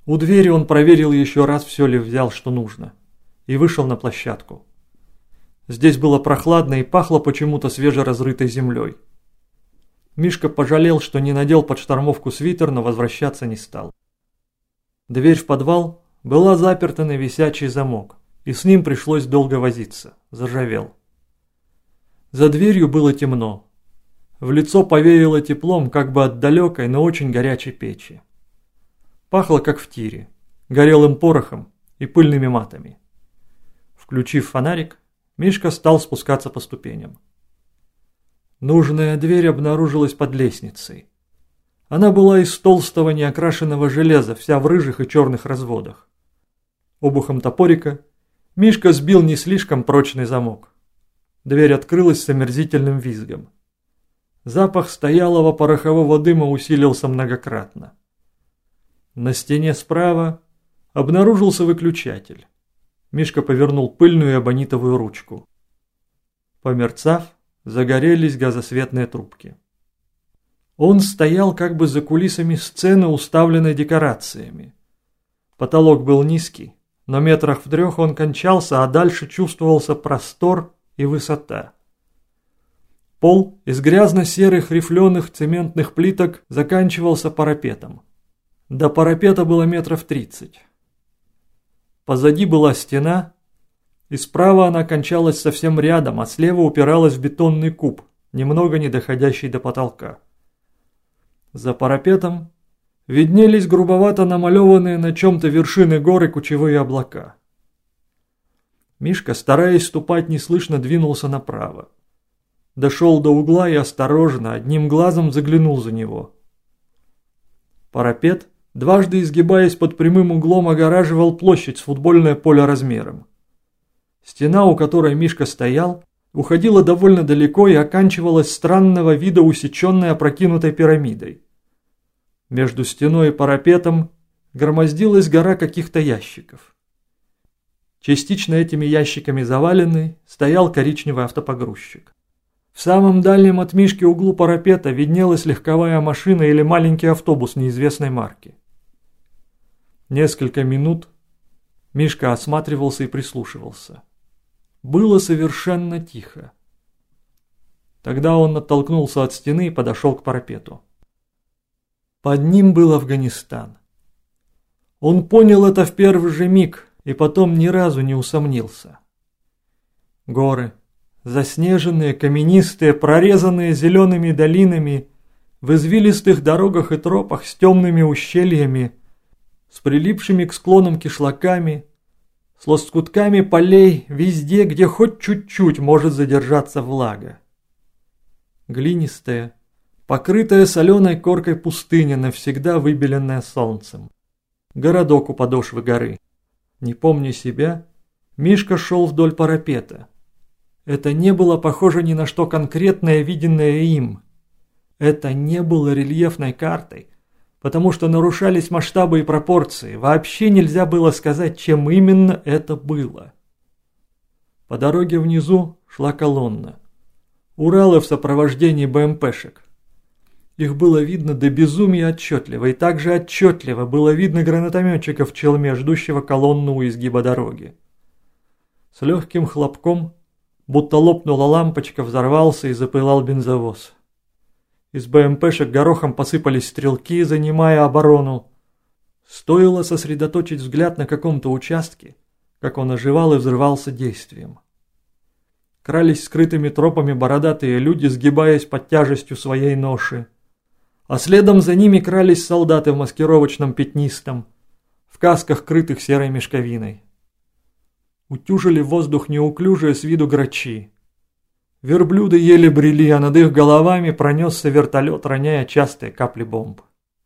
У двери он проверил еще раз, все ли взял, что нужно, и вышел на площадку. Здесь было прохладно и пахло почему-то свежеразрытой землей. Мишка пожалел, что не надел под штормовку свитер, но возвращаться не стал. Дверь в подвал была заперта на висячий замок, и с ним пришлось долго возиться, заржавел. За дверью было темно. В лицо повеяло теплом, как бы от далекой, но очень горячей печи. Пахло, как в тире, горелым порохом и пыльными матами. Включив фонарик, Мишка стал спускаться по ступеням. Нужная дверь обнаружилась под лестницей. Она была из толстого неокрашенного железа, вся в рыжих и черных разводах. Обухом топорика Мишка сбил не слишком прочный замок. Дверь открылась с омерзительным визгом. Запах стоялого порохового дыма усилился многократно. На стене справа обнаружился выключатель. Мишка повернул пыльную эбонитовую ручку. Померцав, загорелись газосветные трубки. Он стоял как бы за кулисами сцены, уставленной декорациями. Потолок был низкий, но метрах в 3 он кончался, а дальше чувствовался простор и высота. Пол из грязно-серых рифленых цементных плиток заканчивался парапетом. До парапета было метров 30. Позади была стена, и справа она кончалась совсем рядом, а слева упиралась в бетонный куб, немного не доходящий до потолка. За парапетом виднелись грубовато намалеванные на чем-то вершины горы кучевые облака. Мишка, стараясь ступать неслышно, двинулся направо. Дошел до угла и осторожно, одним глазом заглянул за него. Парапет, дважды изгибаясь под прямым углом, огораживал площадь с футбольное поле размером. Стена, у которой Мишка стоял, уходила довольно далеко и оканчивалась странного вида усеченной опрокинутой пирамидой. Между стеной и парапетом громоздилась гора каких-то ящиков. Частично этими ящиками заваленный стоял коричневый автопогрузчик. В самом дальнем от Мишки углу парапета виднелась легковая машина или маленький автобус неизвестной марки. Несколько минут Мишка осматривался и прислушивался. Было совершенно тихо. Тогда он оттолкнулся от стены и подошел к парапету. Под ним был Афганистан. Он понял это в первый же миг и потом ни разу не усомнился. Горы, заснеженные, каменистые, прорезанные зелеными долинами, в извилистых дорогах и тропах с темными ущельями, с прилипшими к склонам кишлаками, с лоскутками полей везде, где хоть чуть-чуть может задержаться влага. Глинистая, покрытая соленой коркой пустыня, навсегда выбеленная солнцем. Городок у подошвы горы. Не помня себя, Мишка шел вдоль парапета. Это не было похоже ни на что конкретное, виденное им. Это не было рельефной картой, потому что нарушались масштабы и пропорции. Вообще нельзя было сказать, чем именно это было. По дороге внизу шла колонна. Уралы в сопровождении БМПшек. Их было видно до безумия отчетливо, и также отчетливо было видно гранатометчика в челме, ждущего колонну у изгиба дороги. С легким хлопком, будто лопнула лампочка, взорвался и запылал бензовоз. Из БМПшек горохом посыпались стрелки, занимая оборону. Стоило сосредоточить взгляд на каком-то участке, как он оживал и взрывался действием. Крались скрытыми тропами бородатые люди, сгибаясь под тяжестью своей ноши. А следом за ними крались солдаты в маскировочном пятнистом, в касках, крытых серой мешковиной. Утюжили воздух неуклюжие с виду грачи. Верблюды еле брели, а над их головами пронесся вертолет, роняя частые капли бомб.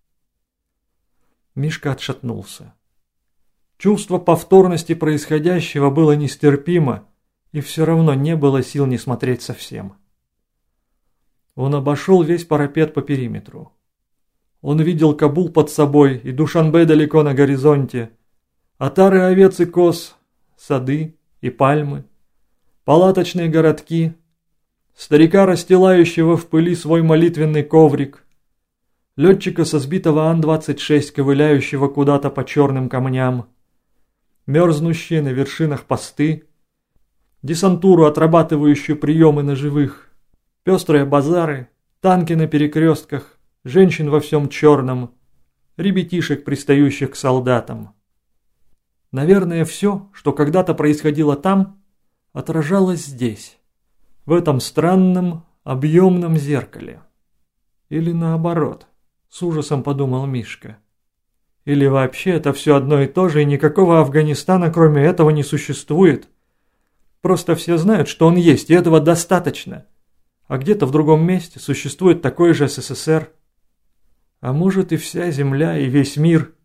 Мишка отшатнулся. Чувство повторности происходящего было нестерпимо, и все равно не было сил не смотреть совсем. Он обошел весь парапет по периметру. Он видел Кабул под собой и Душанбе далеко на горизонте, отары овец и коз, сады и пальмы, палаточные городки, старика, расстилающего в пыли свой молитвенный коврик, летчика со сбитого Ан-26, ковыляющего куда-то по черным камням, мерзнущие на вершинах посты, десантуру, отрабатывающую приемы ножевых, пестрые базары, танки на перекрестках, женщин во всем черном, ребятишек, пристающих к солдатам. Наверное, все, что когда-то происходило там, отражалось здесь, в этом странном, объемном зеркале. Или наоборот, с ужасом подумал Мишка. Или вообще это все одно и то же, и никакого Афганистана кроме этого не существует. Просто все знают, что он есть, и этого достаточно. А где-то в другом месте существует такой же СССР. А может и вся земля, и весь мир.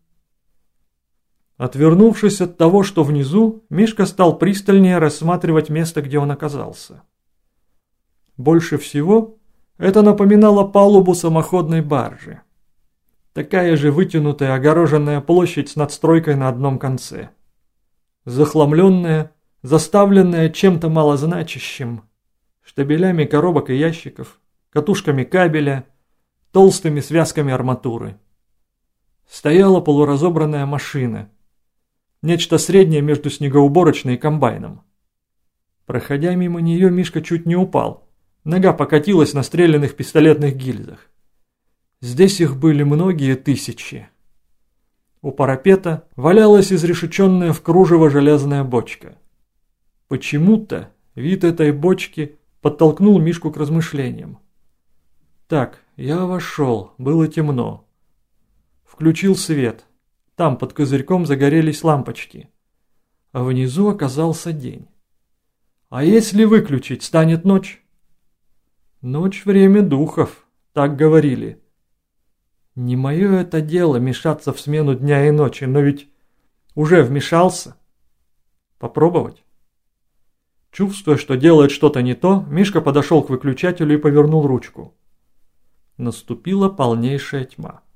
Отвернувшись от того, что внизу, Мишка стал пристальнее рассматривать место, где он оказался. Больше всего это напоминало палубу самоходной баржи. Такая же вытянутая огороженная площадь с надстройкой на одном конце. Захламленная, заставленная чем-то малозначащим, штабелями коробок и ящиков, катушками кабеля, толстыми связками арматуры. Стояла полуразобранная машина, нечто среднее между снегоуборочной и комбайном. Проходя мимо нее, Мишка чуть не упал, нога покатилась на стрелянных пистолетных гильзах. Здесь их были многие тысячи. У парапета валялась изрешеченная в кружево железная бочка. Почему-то вид этой бочки подтолкнул Мишку к размышлениям. Так, я вошел, было темно. Включил свет. Там под козырьком загорелись лампочки. А внизу оказался день. А если выключить, станет ночь? Ночь — время духов, так говорили. Не мое это дело мешаться в смену дня и ночи, но ведь уже вмешался. Попробовать? Чувствуя, что делает что-то не то, Мишка подошел к выключателю и повернул ручку. Наступила полнейшая тьма.